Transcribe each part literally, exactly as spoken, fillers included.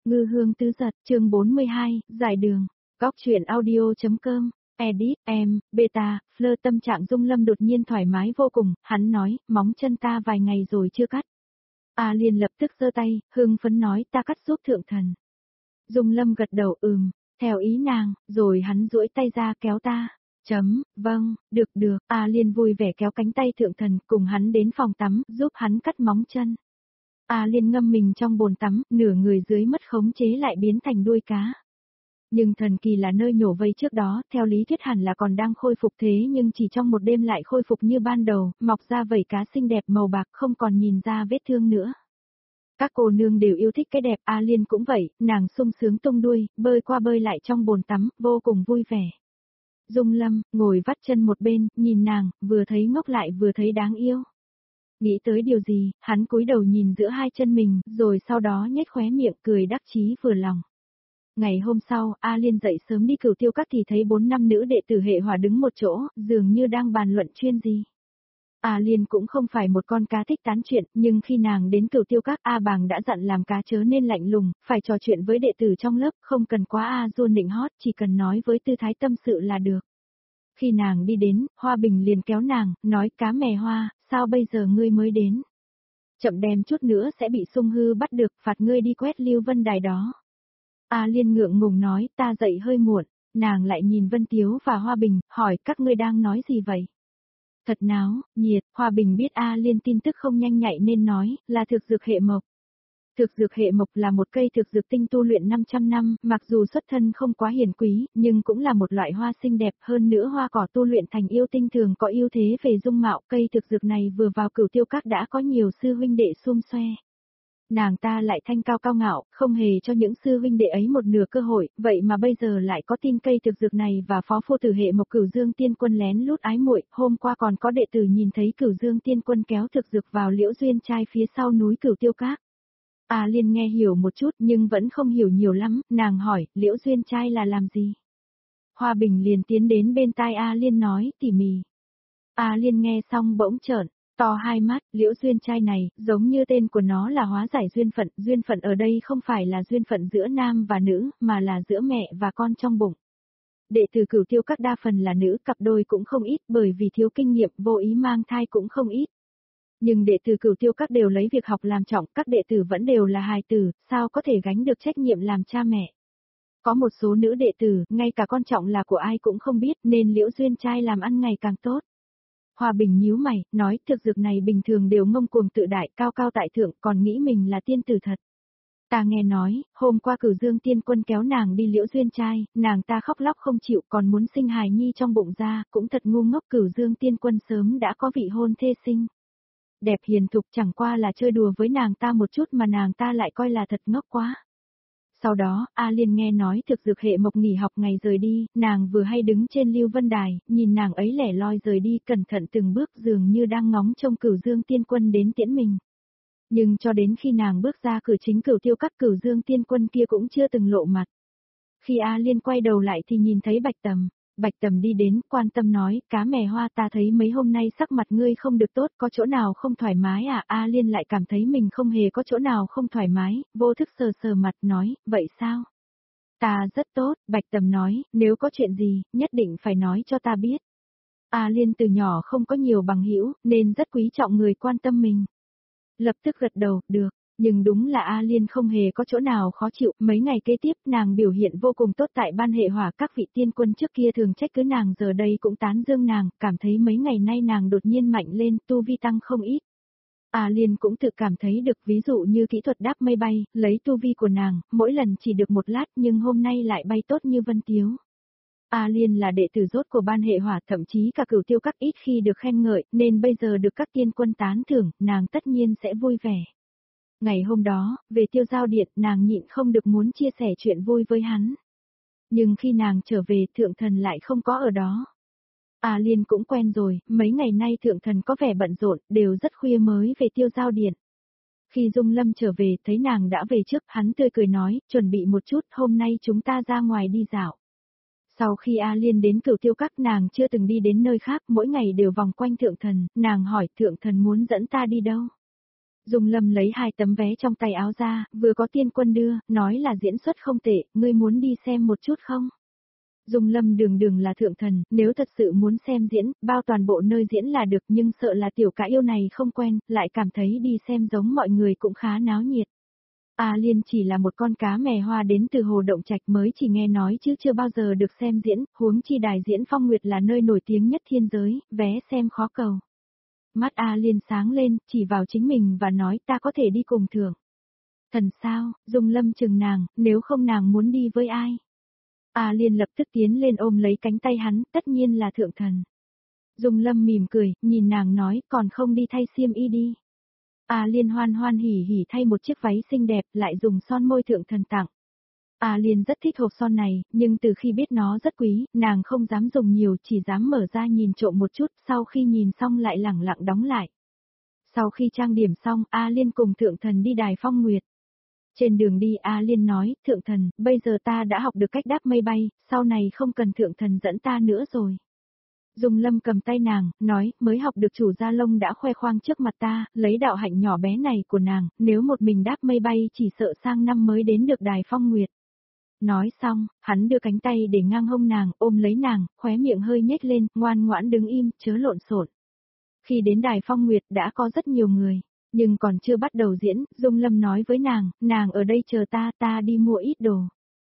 Ngư hương tứ giật, chương bốn mươi hai, giải đường, góc truyện audio.com, edit, em, beta, Fleur tâm trạng Dung Lâm đột nhiên thoải mái vô cùng, hắn nói, móng chân ta vài ngày rồi chưa cắt. A Liên lập tức giơ tay, hưng phấn nói ta cắt giúp thượng thần. Dung Lâm gật đầu ừm, theo ý nàng, rồi hắn duỗi tay ra kéo ta. Chấm, vâng, được được, A Liên vui vẻ kéo cánh tay thượng thần cùng hắn đến phòng tắm, giúp hắn cắt móng chân. A Liên ngâm mình trong bồn tắm, nửa người dưới mất khống chế lại biến thành đuôi cá. Nhưng thần kỳ là nơi nhổ vây trước đó, theo lý thuyết hẳn là còn đang khôi phục thế nhưng chỉ trong một đêm lại khôi phục như ban đầu, mọc ra vảy cá xinh đẹp màu bạc không còn nhìn ra vết thương nữa. Các cô nương đều yêu thích cái đẹp, A Liên cũng vậy, nàng sung sướng tung đuôi, bơi qua bơi lại trong bồn tắm, vô cùng vui vẻ. Dung Lâm, ngồi vắt chân một bên, nhìn nàng, vừa thấy ngốc lại vừa thấy đáng yêu. Nghĩ tới điều gì, hắn cúi đầu nhìn giữa hai chân mình, rồi sau đó nhếch khóe miệng cười đắc chí vừa lòng. Ngày hôm sau, A Liên dậy sớm đi Cửu Tiêu Các thì thấy bốn năm nữ đệ tử hệ hỏa đứng một chỗ, dường như đang bàn luận chuyên gì. A Liên cũng không phải một con cá thích tán chuyện, nhưng khi nàng đến Cửu Tiêu Các, A Bàng đã dặn làm cá chớ nên lạnh lùng, phải trò chuyện với đệ tử trong lớp, không cần quá A Duôn nịnh hót, chỉ cần nói với tư thái tâm sự là được. Khi nàng đi đến, Hoa Bình liền kéo nàng, nói cá mè Hoa, sao bây giờ ngươi mới đến? Chậm đem chút nữa sẽ bị Sung Hư bắt được, phạt ngươi đi quét Lưu Vân Đài đó. A Liên ngượng ngùng nói, ta dậy hơi muộn, nàng lại nhìn Vân Tiếu và Hoa Bình, hỏi các ngươi đang nói gì vậy? Thật náo, nhiệt, Hoa Bình biết A Liên tin tức không nhanh nhạy nên nói, là thực dược hệ mộc. Thực dược hệ mộc là một cây thực dược tinh tu luyện năm trăm năm, mặc dù xuất thân không quá hiển quý, nhưng cũng là một loại hoa xinh đẹp, hơn nữa hoa cỏ tu luyện thành yêu tinh thường có ưu thế về dung mạo, cây thực dược này vừa vào Cửu Tiêu Các đã có nhiều sư huynh đệ xum xoe. Nàng ta lại thanh cao cao ngạo, không hề cho những sư huynh đệ ấy một nửa cơ hội, vậy mà bây giờ lại có tin cây thực dược này và phó phu tử hệ mộc Cửu Dương Tiên Quân lén lút ái muội, hôm qua còn có đệ tử nhìn thấy Cửu Dương Tiên Quân kéo thực dược vào Liễu Duyên trai phía sau núi Cửu Tiêu Các. A Liên nghe hiểu một chút nhưng vẫn không hiểu nhiều lắm, nàng hỏi, Liễu Duyên trai là làm gì? Hoa Bình liền tiến đến bên tai A Liên nói, tỉ mỉ. A Liên nghe xong bỗng trợn to hai mắt, Liễu Duyên trai này, giống như tên của nó là hóa giải duyên phận, duyên phận ở đây không phải là duyên phận giữa nam và nữ, mà là giữa mẹ và con trong bụng. Đệ tử Cửu Tiêu Các đa phần là nữ, cặp đôi cũng không ít, bởi vì thiếu kinh nghiệm, vô ý mang thai cũng không ít. Nhưng đệ tử Cửu Tiêu Các đều lấy việc học làm trọng, các đệ tử vẫn đều là hài tử, sao có thể gánh được trách nhiệm làm cha mẹ. Có một số nữ đệ tử, ngay cả con trọng là của ai cũng không biết, nên Liễu Duyên trai làm ăn ngày càng tốt. Hoa Bình nhíu mày, nói thực dược này bình thường đều ngông cuồng tự đại, cao cao tại thượng, còn nghĩ mình là tiên tử thật. Ta nghe nói, hôm qua Cửu Dương Tiên Quân kéo nàng đi Liễu Duyên trai, nàng ta khóc lóc không chịu còn muốn sinh hài nhi trong bụng ra, cũng thật ngu ngốc, Cửu Dương Tiên Quân sớm đã có vị hôn thê sinh. Đẹp hiền thục chẳng qua là chơi đùa với nàng ta một chút mà nàng ta lại coi là thật ngốc quá. Sau đó, A Liên nghe nói thực dược hệ mộc nghỉ học ngày rời đi, nàng vừa hay đứng trên Lưu Vân Đài, nhìn nàng ấy lẻ loi rời đi cẩn thận từng bước dường như đang ngóng trông Cửu Dương Tiên Quân đến tiễn mình. Nhưng cho đến khi nàng bước ra cửa chính Cửu Tiêu Các, Cửu Dương Tiên Quân kia cũng chưa từng lộ mặt. Khi A Liên quay đầu lại thì nhìn thấy Bạch Tầm. Bạch Tầm đi đến, quan tâm nói, cá mè Hoa, ta thấy mấy hôm nay sắc mặt ngươi không được tốt, có chỗ nào không thoải mái à? A Liên lại cảm thấy mình không hề có chỗ nào không thoải mái, vô thức sờ sờ mặt nói, vậy sao? Ta rất tốt, Bạch Tầm nói, nếu có chuyện gì, nhất định phải nói cho ta biết. A Liên từ nhỏ không có nhiều bằng hữu, nên rất quý trọng người quan tâm mình. Lập tức gật đầu, được. Nhưng đúng là A Liên không hề có chỗ nào khó chịu, mấy ngày kế tiếp nàng biểu hiện vô cùng tốt tại ban hệ hỏa, các vị tiên quân trước kia thường trách cứ nàng giờ đây cũng tán dương nàng, cảm thấy mấy ngày nay nàng đột nhiên mạnh lên, tu vi tăng không ít. A Liên cũng tự cảm thấy được, ví dụ như kỹ thuật đáp mây bay, lấy tu vi của nàng, mỗi lần chỉ được một lát nhưng hôm nay lại bay tốt như Vân Tiếu. A Liên là đệ tử rốt của ban hệ hỏa, thậm chí cả Cửu Tiêu Các ít khi được khen ngợi, nên bây giờ được các tiên quân tán thưởng, nàng tất nhiên sẽ vui vẻ. Ngày hôm đó, về Tiêu Giao Điện, nàng nhịn không được muốn chia sẻ chuyện vui với hắn. Nhưng khi nàng trở về, thượng thần lại không có ở đó. A Liên cũng quen rồi, mấy ngày nay thượng thần có vẻ bận rộn, đều rất khuya mới về Tiêu Giao Điện. Khi Dung Lâm trở về, thấy nàng đã về trước, hắn tươi cười nói, chuẩn bị một chút, hôm nay chúng ta ra ngoài đi dạo. Sau khi A Liên đến Cửu Tiêu Các, nàng chưa từng đi đến nơi khác, mỗi ngày đều vòng quanh thượng thần, nàng hỏi thượng thần muốn dẫn ta đi đâu. Dung Lâm lấy hai tấm vé trong tay áo ra, vừa có Tiên Quân đưa, nói là diễn xuất không tệ, ngươi muốn đi xem một chút không? Dung Lâm đường đường là thượng thần, nếu thật sự muốn xem diễn, bao toàn bộ nơi diễn là được, nhưng sợ là tiểu cá yêu này không quen, lại cảm thấy đi xem giống mọi người cũng khá náo nhiệt. A Liên chỉ là một con cá mè hoa đến từ Hồ Động Trạch, mới chỉ nghe nói chứ chưa bao giờ được xem diễn, huống chi đài diễn Phong Nguyệt là nơi nổi tiếng nhất thiên giới, vé xem khó cầu. Mắt A Liên sáng lên, chỉ vào chính mình và nói ta có thể đi cùng thượng. Thần sao? Dung Lâm chừng nàng, nếu không nàng muốn đi với ai? A Liên lập tức tiến lên ôm lấy cánh tay hắn, tất nhiên là thượng thần. Dung Lâm mỉm cười, nhìn nàng nói, còn không đi thay xiêm y đi. A Liên hoan hoan hỉ hỉ thay một chiếc váy xinh đẹp, lại dùng son môi thượng thần tặng. A Liên rất thích hộp son này, nhưng từ khi biết nó rất quý, nàng không dám dùng nhiều, chỉ dám mở ra nhìn trộm một chút, sau khi nhìn xong lại lẳng lặng đóng lại. Sau khi trang điểm xong, A Liên cùng thượng thần đi đài Phong Nguyệt. Trên đường đi A Liên nói, thượng thần, bây giờ ta đã học được cách đáp mây bay, sau này không cần thượng thần dẫn ta nữa rồi. Dung Lâm cầm tay nàng, nói, mới học được chủ gia lông đã khoe khoang trước mặt ta, lấy đạo hạnh nhỏ bé này của nàng, nếu một mình đáp mây bay chỉ sợ sang năm mới đến được đài Phong Nguyệt. Nói xong, hắn đưa cánh tay để ngang hông nàng, ôm lấy nàng, khóe miệng hơi nhếch lên, ngoan ngoãn đứng im, chớ lộn xộn. Khi đến đài Phong Nguyệt đã có rất nhiều người, nhưng còn chưa bắt đầu diễn, Dung Lâm nói với nàng, nàng ở đây chờ ta, ta đi mua ít đồ.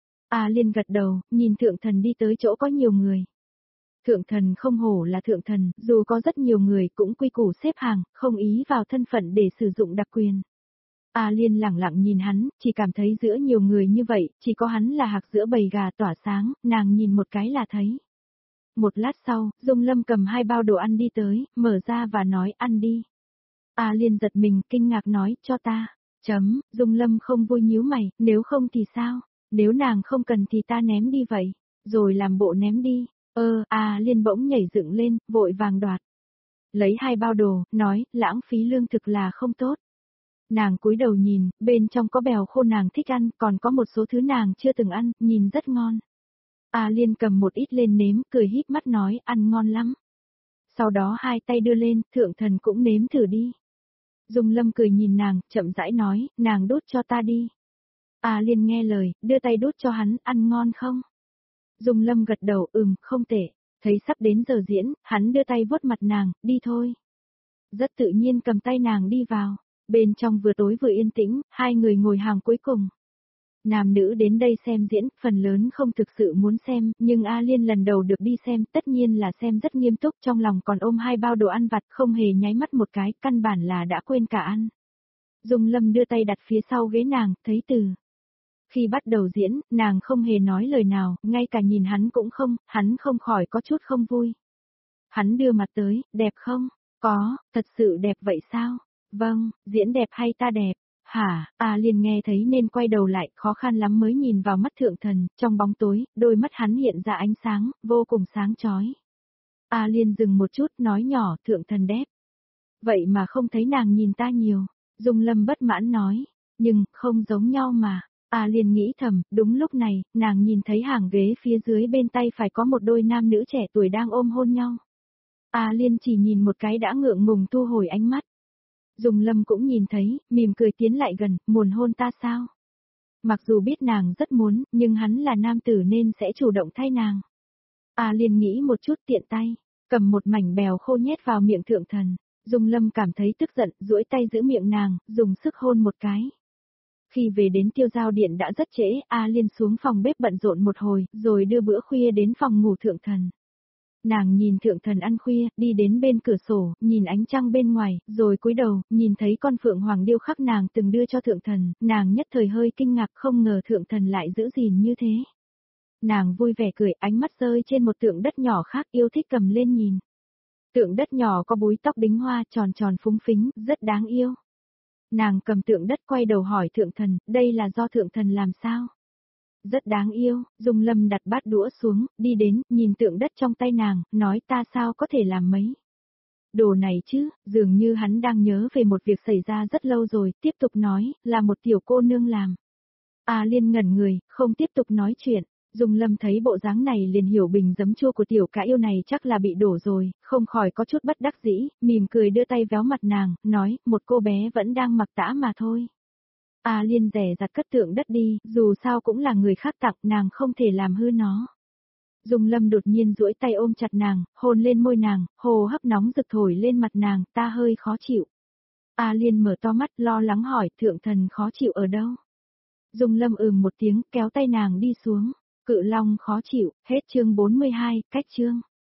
A Liên gật đầu, nhìn thượng thần đi tới chỗ có nhiều người. Thượng thần không hổ là thượng thần, dù có rất nhiều người cũng quy củ xếp hàng, không ý vào thân phận để sử dụng đặc quyền. A Liên lẳng lặng nhìn hắn, chỉ cảm thấy giữa nhiều người như vậy, chỉ có hắn là hạc giữa bầy gà tỏa sáng, nàng nhìn một cái là thấy. Một lát sau, Dung Lâm cầm hai bao đồ ăn đi tới, mở ra và nói ăn đi. A Liên giật mình, kinh ngạc nói, cho ta. Chấm, Dung Lâm không vui nhíu mày, nếu không thì sao? Nếu nàng không cần thì ta ném đi vậy. Rồi làm bộ ném đi. Ơ, A Liên bỗng nhảy dựng lên, vội vàng đoạt. Lấy hai bao đồ, nói, lãng phí lương thực là không tốt. Nàng cúi đầu nhìn, bên trong có bèo khô nàng thích ăn, còn có một số thứ nàng chưa từng ăn, nhìn rất ngon. A Liên cầm một ít lên nếm, cười híp mắt nói, ăn ngon lắm. Sau đó hai tay đưa lên, thượng thần cũng nếm thử đi. Dung Lâm cười nhìn nàng, chậm rãi nói, nàng đút cho ta đi. A Liên nghe lời, đưa tay đút cho hắn, ăn ngon không? Dung Lâm gật đầu, ừm, không tệ. Thấy sắp đến giờ diễn, hắn đưa tay vuốt mặt nàng, đi thôi. Rất tự nhiên cầm tay nàng đi vào. Bên trong vừa tối vừa yên tĩnh, hai người ngồi hàng cuối cùng. Nam nữ đến đây xem diễn, phần lớn không thực sự muốn xem, nhưng A Liên lần đầu được đi xem, tất nhiên là xem rất nghiêm túc, trong lòng còn ôm hai bao đồ ăn vặt, không hề nháy mắt một cái, căn bản là đã quên cả ăn. Dung Lâm đưa tay đặt phía sau ghế nàng, thấy từ. Khi bắt đầu diễn, nàng không hề nói lời nào, ngay cả nhìn hắn cũng không, hắn không khỏi có chút không vui. Hắn đưa mặt tới, đẹp không? Có, thật sự đẹp vậy sao? Vâng, diễn đẹp hay ta đẹp? Hả, A Liên nghe thấy nên quay đầu lại, khó khăn lắm mới nhìn vào mắt thượng thần, trong bóng tối, đôi mắt hắn hiện ra ánh sáng, vô cùng sáng chói. A Liên dừng một chút, nói nhỏ, thượng thần đẹp. Vậy mà không thấy nàng nhìn ta nhiều, Dung Lâm bất mãn nói, nhưng, không giống nhau mà. A Liên nghĩ thầm, đúng lúc này, nàng nhìn thấy hàng ghế phía dưới bên tay phải có một đôi nam nữ trẻ tuổi đang ôm hôn nhau. A Liên chỉ nhìn một cái đã ngượng ngùng thu hồi ánh mắt. Dung Lâm cũng nhìn thấy, mỉm cười tiến lại gần, muốn hôn ta sao? Mặc dù biết nàng rất muốn, nhưng hắn là nam tử nên sẽ chủ động thay nàng. A Liên nghĩ một chút tiện tay, cầm một mảnh bèo khô nhét vào miệng thượng thần. Dung Lâm cảm thấy tức giận, duỗi tay giữ miệng nàng, dùng sức hôn một cái. Khi về đến tiêu giao điện đã rất trễ, A Liên xuống phòng bếp bận rộn một hồi, rồi đưa bữa khuya đến phòng ngủ thượng thần. Nàng nhìn thượng thần ăn khuya, đi đến bên cửa sổ, nhìn ánh trăng bên ngoài, rồi cúi đầu, nhìn thấy con phượng hoàng điêu khắc nàng từng đưa cho thượng thần, nàng nhất thời hơi kinh ngạc không ngờ thượng thần lại giữ gìn như thế. Nàng vui vẻ cười, ánh mắt rơi trên một tượng đất nhỏ khác yêu thích cầm lên nhìn. Tượng đất nhỏ có búi tóc đính hoa tròn tròn phúng phính, rất đáng yêu. Nàng cầm tượng đất quay đầu hỏi thượng thần, đây là do thượng thần làm sao? Rất đáng yêu, Dung Lâm đặt bát đũa xuống, đi đến, nhìn tượng đất trong tay nàng, nói ta sao có thể làm mấy. Đồ này chứ, dường như hắn đang nhớ về một việc xảy ra rất lâu rồi, tiếp tục nói, là một tiểu cô nương làm. A Liên ngẩn người, không tiếp tục nói chuyện, Dung Lâm thấy bộ dáng này liền hiểu bình giấm chua của tiểu cả yêu này chắc là bị đổ rồi, không khỏi có chút bất đắc dĩ, mỉm cười đưa tay véo mặt nàng, nói, một cô bé vẫn đang mặc tã mà thôi. A Liên rẻ rặt cất tượng đất đi, dù sao cũng là người khác tặng, nàng không thể làm hư nó. Dung Lâm đột nhiên duỗi tay ôm chặt nàng, hôn lên môi nàng, hồ hấp nóng rực thổi lên mặt nàng, ta hơi khó chịu. A Liên mở to mắt lo lắng hỏi, thượng thần khó chịu ở đâu? Dung Lâm ừm một tiếng, kéo tay nàng đi xuống. Cự long khó chịu, hết chương bốn mươi hai, cách chương.